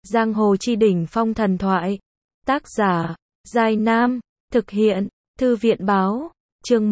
Giang hồ chi đỉnh phong thần thoại. Tác giả, Giai Nam. Thực hiện, Thư viện báo. Chương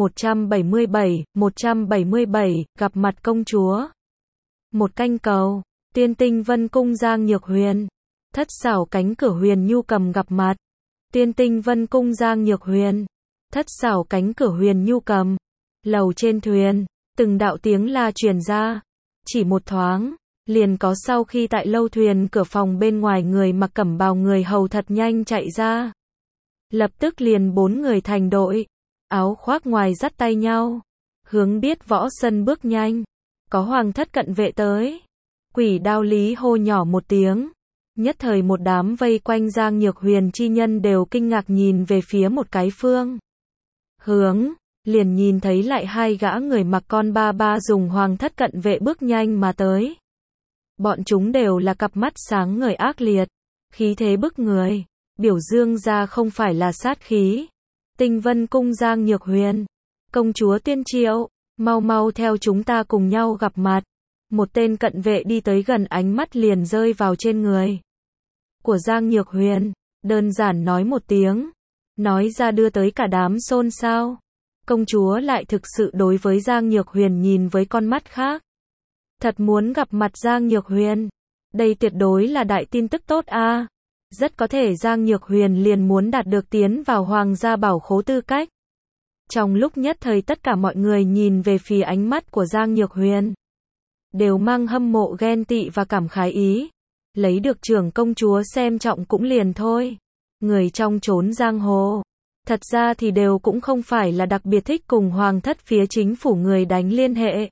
177, gặp mặt công chúa. Một canh cầu, Tiên Tinh Vân Cung Giang Nhược Huyền. Thất xảo cánh cửa Huyền Nhu cầm gặp mặt. Tiên Tinh Vân Cung Giang Nhược Huyền. Thất xảo cánh cửa Huyền Nhu cầm. Lầu trên thuyền, từng đạo tiếng la truyền ra. Chỉ một thoáng, liền có sau khi tại lâu thuyền cửa phòng bên ngoài người mặc cẩm bào người hầu thật nhanh chạy ra. Lập tức liền 4 người thành đội, áo khoác ngoài dắt tay nhau, hướng biết võ sân bước nhanh. Có hoàng thất cận vệ tới. Quỷ Đao Lý hô nhỏ một tiếng. Nhất thời một đám vây quanh Giang Nhược Huyền chi nhân đều kinh ngạc nhìn về phía một cái phương hướng, liền nhìn thấy lại hai gã người mặc con ba ba dùng hoàng thất cận vệ bước nhanh mà tới. Bọn chúng đều là cặp mắt sáng ngời ác liệt, khí thế bức người, biểu dương ra không phải là sát khí. Tinh Vân Cung Giang Nhược Huyền, công chúa Tiên Triệu, mau mau theo chúng ta cùng nhau gặp mặt. Một tên cận vệ đi tới gần, ánh mắt liền rơi vào trên người của Giang Nhược Huyền, đơn giản nói một tiếng, nói ra đưa tới cả đám xôn xao. Công chúa lại thực sự đối với Giang Nhược Huyền nhìn với con mắt khác. Thật muốn gặp mặt Giang Nhược Huyền. Đây tuyệt đối là đại tin tức tốt a. Rất có thể Giang Nhược Huyền liền muốn đạt được tiến vào hoàng gia bảo khố tư cách. Trong lúc nhất thời tất cả mọi người nhìn về phía ánh mắt của Giang Nhược Huyền, đều mang hâm mộ ghen tị và cảm khái ý. Lấy được trưởng công chúa xem trọng cũng liền thôi. Người trong chốn giang hồ, thật ra thì đều cũng không phải là đặc biệt thích cùng hoàng thất phía chính phủ người đánh liên hệ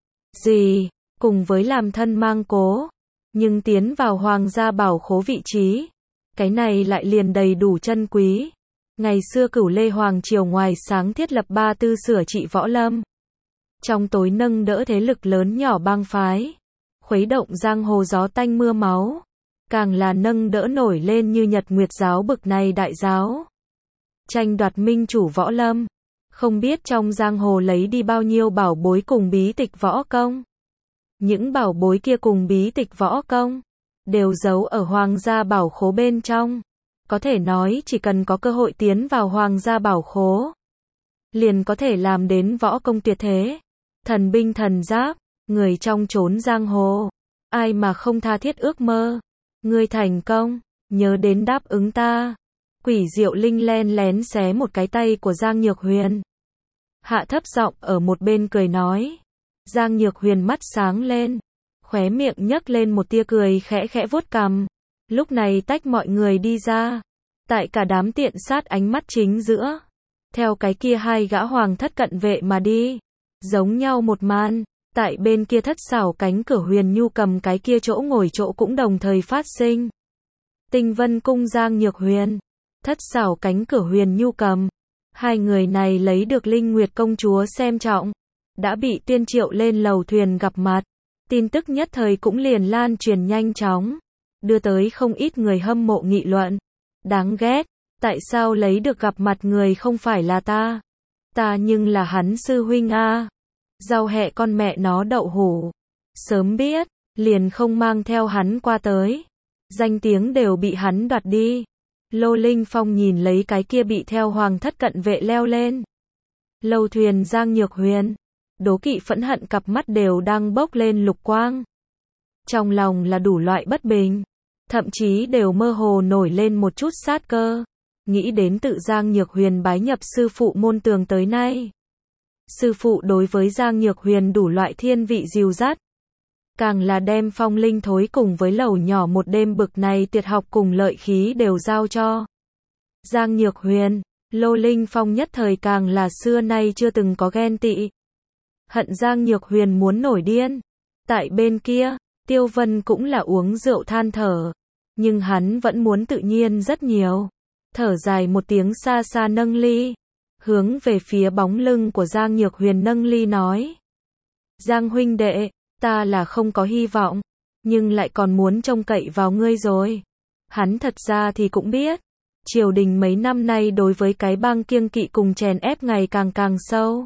gì, cùng với làm thân mang cố. Nhưng tiến vào hoàng gia bảo khố vị trí, cái này lại liền đầy đủ chân quý. Ngày xưa Cửu Lê Hoàng triều ngoài sáng thiết lập 3 tư sửa trị võ lâm, trong tối nâng đỡ thế lực lớn nhỏ bang phái, khuấy động giang hồ gió tanh mưa máu, càng là nâng đỡ nổi lên như Nhật Nguyệt giáo bực này đại giáo, tranh đoạt minh chủ võ lâm. Không biết trong giang hồ lấy đi bao nhiêu bảo bối cùng bí tịch võ công. Những bảo bối kia cùng bí tịch võ công đều giấu ở hoàng gia bảo khố bên trong. Có thể nói chỉ cần có cơ hội tiến vào hoàng gia bảo khố, liền có thể làm đến võ công tuyệt thế, thần binh thần giáp. Người trong chốn giang hồ, ai mà không tha thiết ước mơ. Ngươi thành công, nhớ đến đáp ứng ta. Quỷ Diệu Linh len lén xé một cái tay của Giang Nhược Huyền, hạ thấp giọng ở một bên cười nói. Giang Nhược Huyền mắt sáng lên, khóe miệng nhấc lên một tia cười khẽ khẽ vuốt cằm. Lúc này tách mọi người đi ra, tại cả đám tiện sát ánh mắt chính giữa, theo cái kia hai gã hoàng thất cận vệ mà đi. Giống nhau một màn, tại bên kia thất xảo cánh cửa Huyền Nhu cầm cái kia chỗ ngồi chỗ cũng đồng thời phát sinh. Tinh Vân Cung Giang Nhược Huyền, thất xảo cánh cửa Huyền Nhu cầm. Hai người này lấy được Linh Nguyệt công chúa xem trọng, đã bị Tiên Triệu lên lầu thuyền gặp mặt. Tin tức nhất thời cũng liền lan truyền nhanh chóng, đưa tới không ít người hâm mộ nghị luận. Đáng ghét, tại sao lấy được gặp mặt người không phải là ta? Ta nhưng là hắn sư huynh a. Rau hẹ con mẹ nó đậu hủ. Sớm biết, liền không mang theo hắn qua tới. Danh tiếng đều bị hắn đoạt đi. Lô Linh Phong nhìn lấy cái kia bị theo hoàng thất cận vệ leo lên lâu thuyền Giang Nhược Huyền, đố kỵ phẫn hận cặp mắt đều đang bốc lên lục quang. Trong lòng là đủ loại bất bình, thậm chí đều mơ hồ nổi lên một chút sát cơ. Nghĩ đến tự Giang Nhược Huyền bái nhập sư phụ môn tường tới nay, sư phụ đối với Giang Nhược Huyền đủ loại thiên vị dìu dắt, càng là đem phong linh thối cùng với lẩu nhỏ một đêm bực này tuyệt học cùng lợi khí đều giao cho Giang Nhược Huyền. Lô Linh Phong nhất thời càng là xưa nay chưa từng có ghen tị, hận Giang Nhược Huyền muốn nổi điên. Tại bên kia, Tiêu Vân cũng là uống rượu than thở, nhưng hắn vẫn muốn tự nhiên rất nhiều. Thở dài một tiếng, xa xa nâng ly, hướng về phía bóng lưng của Giang Nhược Huyền nâng ly nói. Giang huynh đệ, ta là không có hy vọng, nhưng lại còn muốn trông cậy vào ngươi rồi. Hắn thật ra thì cũng biết, triều đình mấy năm nay đối với cái bang kiêng kỵ cùng chèn ép ngày càng sâu.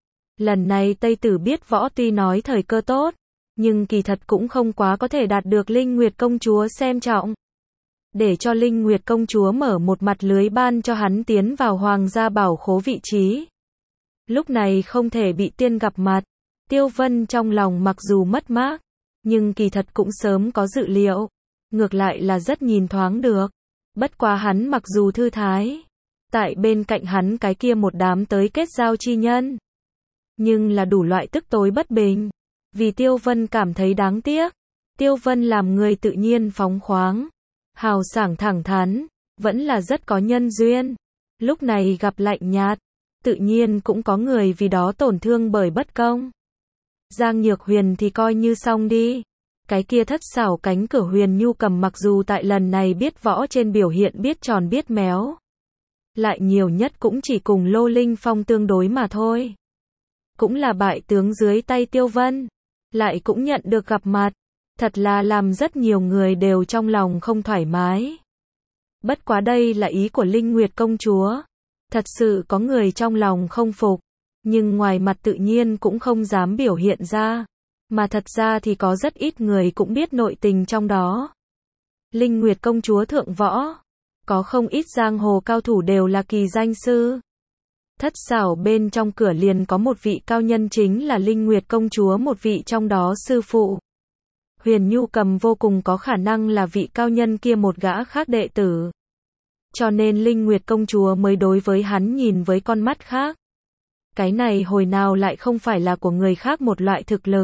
Lần này Tây Tử biết võ tuy nói thời cơ tốt, nhưng kỳ thật cũng không quá có thể đạt được Linh Nguyệt công chúa xem trọng. để cho Linh Nguyệt công chúa mở một mặt lưới ban cho hắn tiến vào hoàng gia bảo khố vị trí. Lúc này không thể bị tiên gặp mặt, Tiêu Vân trong lòng mặc dù mất mát, nhưng kỳ thật cũng sớm có dự liệu, ngược lại là rất nhìn thoáng được. Bất quá hắn mặc dù thư thái, tại bên cạnh hắn cái kia một đám tới kết giao chi nhân, nhưng là đủ loại tức tối bất bình, vì Tiêu Vân cảm thấy đáng tiếc. Tiêu Vân làm người tự nhiên phóng khoáng, hào sảng thẳng thắn, vẫn là rất có nhân duyên. Lúc này gặp lạnh nhạt, tự nhiên cũng có người vì đó tổn thương bởi bất công. Giang Nhược Huyền thì coi như xong đi. Cái kia thất xảo cánh cửa Huyền Nhu Cầm mặc dù tại lần này biết võ trên biểu hiện biết tròn biết méo, lại nhiều nhất cũng chỉ cùng Lô Linh Phong tương đối mà thôi. Cũng là bại tướng dưới tay Tiêu Vân, lại cũng nhận được gặp mặt, thật là làm rất nhiều người đều trong lòng không thoải mái. Bất quá đây là ý của Linh Nguyệt công chúa, thật sự có người trong lòng không phục, nhưng ngoài mặt tự nhiên cũng không dám biểu hiện ra, mà thật ra thì có rất ít người cũng biết nội tình trong đó. Linh Nguyệt công chúa thượng võ, có không ít giang hồ cao thủ đều là kỳ danh sư. Thất xảo bên trong cửa liền có một vị cao nhân chính là Linh Nguyệt công chúa, một vị trong đó sư phụ. Huyền Nhu Cầm vô cùng có khả năng là vị cao nhân kia một gã khác đệ tử. Cho nên Linh Nguyệt công chúa mới đối với hắn nhìn với con mắt khác. Cái này hồi nào lại không phải là của người khác một loại thực lực.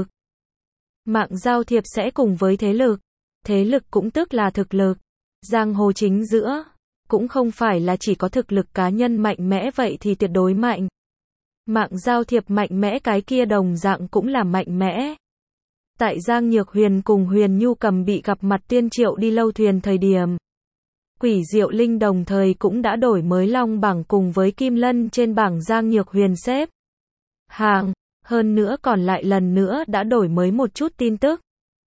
Mạng giao thiệp sẽ cùng với thế lực cũng tức là thực lực. Giang hồ chính giữa, cũng không phải là chỉ có thực lực cá nhân mạnh mẽ vậy thì tuyệt đối mạnh. Mạng giao thiệp mạnh mẽ cái kia đồng dạng cũng là mạnh mẽ. Tại Giang Nhược Huyền cùng Huyền Nhu Cầm bị gặp mặt tiên triệu đi lâu thuyền thời điểm, Quỷ Diệu Linh đồng thời cũng đã đổi mới long bảng cùng với Kim Lân trên bảng Giang Nhược Huyền xếp hàng, hơn nữa còn lại lần nữa đã đổi mới một chút tin tức.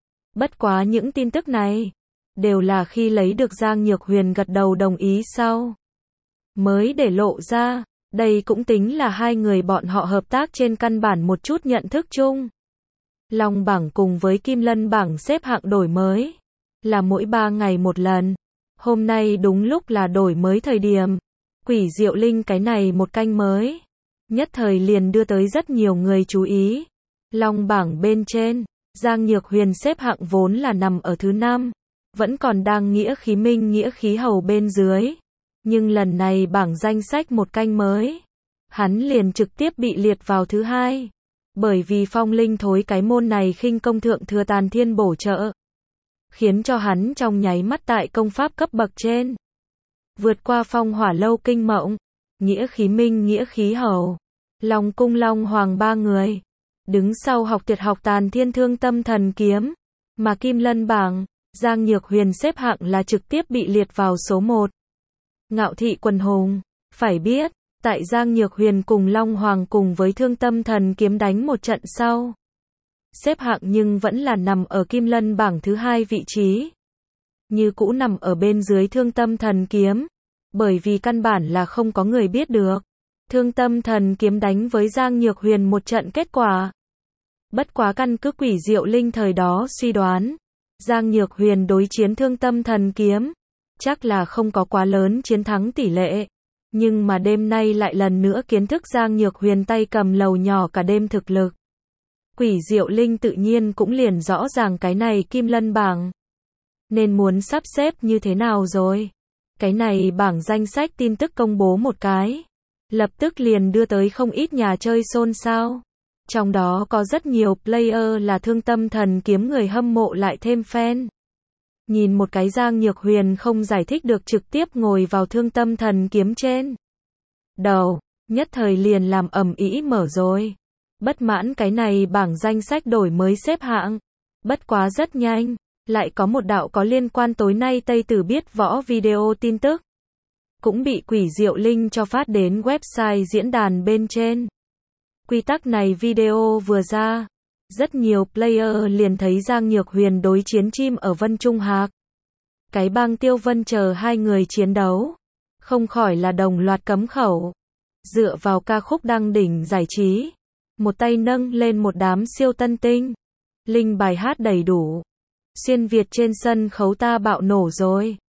Bất quá những tin tức này đều là khi lấy được Giang Nhược Huyền gật đầu đồng ý sau mới để lộ ra, đây cũng tính là hai người bọn họ hợp tác trên căn bản một chút nhận thức chung. Long bảng cùng với Kim Lân bảng xếp hạng đổi mới là mỗi 3 ngày một lần. Hôm nay đúng lúc là đổi mới thời điểm. Quỷ Diệu Linh cái này một canh mới, nhất thời liền đưa tới rất nhiều người chú ý. Long bảng bên trên, Giang Nhược Huyền xếp hạng vốn là nằm ở thứ 5, vẫn còn đang nghĩa khí minh nghĩa khí hầu bên dưới. Nhưng lần này bảng danh sách một canh mới, hắn liền trực tiếp bị liệt vào thứ 2. Bởi vì phong linh thối cái môn này khinh công thượng thừa tàn thiên bổ trợ, khiến cho hắn trong nháy mắt tại công pháp cấp bậc trên vượt qua phong hỏa lâu kinh mộng, nghĩa khí minh nghĩa khí hầu, Long cung Long hoàng 3 người. Đứng sau học tuyệt học tàn thiên thương tâm thần kiếm, mà Kim Lân bảng, Giang Nhược Huyền xếp hạng là trực tiếp bị liệt vào số 1. Ngạo thị quần hùng, phải biết, tại Giang Nhược Huyền cùng Long Hoàng cùng với thương tâm thần kiếm đánh một trận sau, xếp hạng nhưng vẫn là nằm ở Kim Lân bảng thứ 2 vị trí. Như cũ nằm ở bên dưới thương tâm thần kiếm, bởi vì căn bản là không có người biết được thương tâm thần kiếm đánh với Giang Nhược Huyền một trận kết quả. Bất quá căn cứ Quỷ Diệu Linh thời đó suy đoán, Giang Nhược Huyền đối chiến thương tâm thần kiếm, chắc là không có quá lớn chiến thắng tỷ lệ. Nhưng mà đêm nay lại lần nữa kiến thức Giang Nhược Huyền tay cầm lầu nhỏ cả đêm thực lực. Quỷ Diệu Linh tự nhiên cũng liền rõ ràng cái này Kim Lân bảng nên muốn sắp xếp như thế nào rồi. Cái này bảng danh sách tin tức công bố một cái, lập tức liền đưa tới không ít nhà chơi xôn xao. Trong đó có rất nhiều player là thương tâm thần kiếm người hâm mộ lại thêm fan. Nhìn một cái Giang Nhược Huyền không giải thích được trực tiếp ngồi vào thương tâm thần kiếm trên đầu, nhất thời liền làm ầm ĩ mở rồi. Bất mãn cái này bảng danh sách đổi mới xếp hạng. Bất quá rất nhanh, lại có một đạo có liên quan tối nay Tây Tử biết võ video tin tức, cũng bị Quỷ Diệu Linh cho phát đến website diễn đàn bên trên. Quy tắc này video vừa ra, rất nhiều player liền thấy Giang Nhược Huyền đối chiến chim ở Vân Trung Hạc. Cái bang Tiêu Vân chờ hai người chiến đấu, không khỏi là đồng loạt cấm khẩu. Dựa vào ca khúc đăng đỉnh giải trí, một tay nâng lên một đám siêu tân tinh, linh bài hát đầy đủ. Xuyên Việt trên sân khấu ta bạo nổ rồi.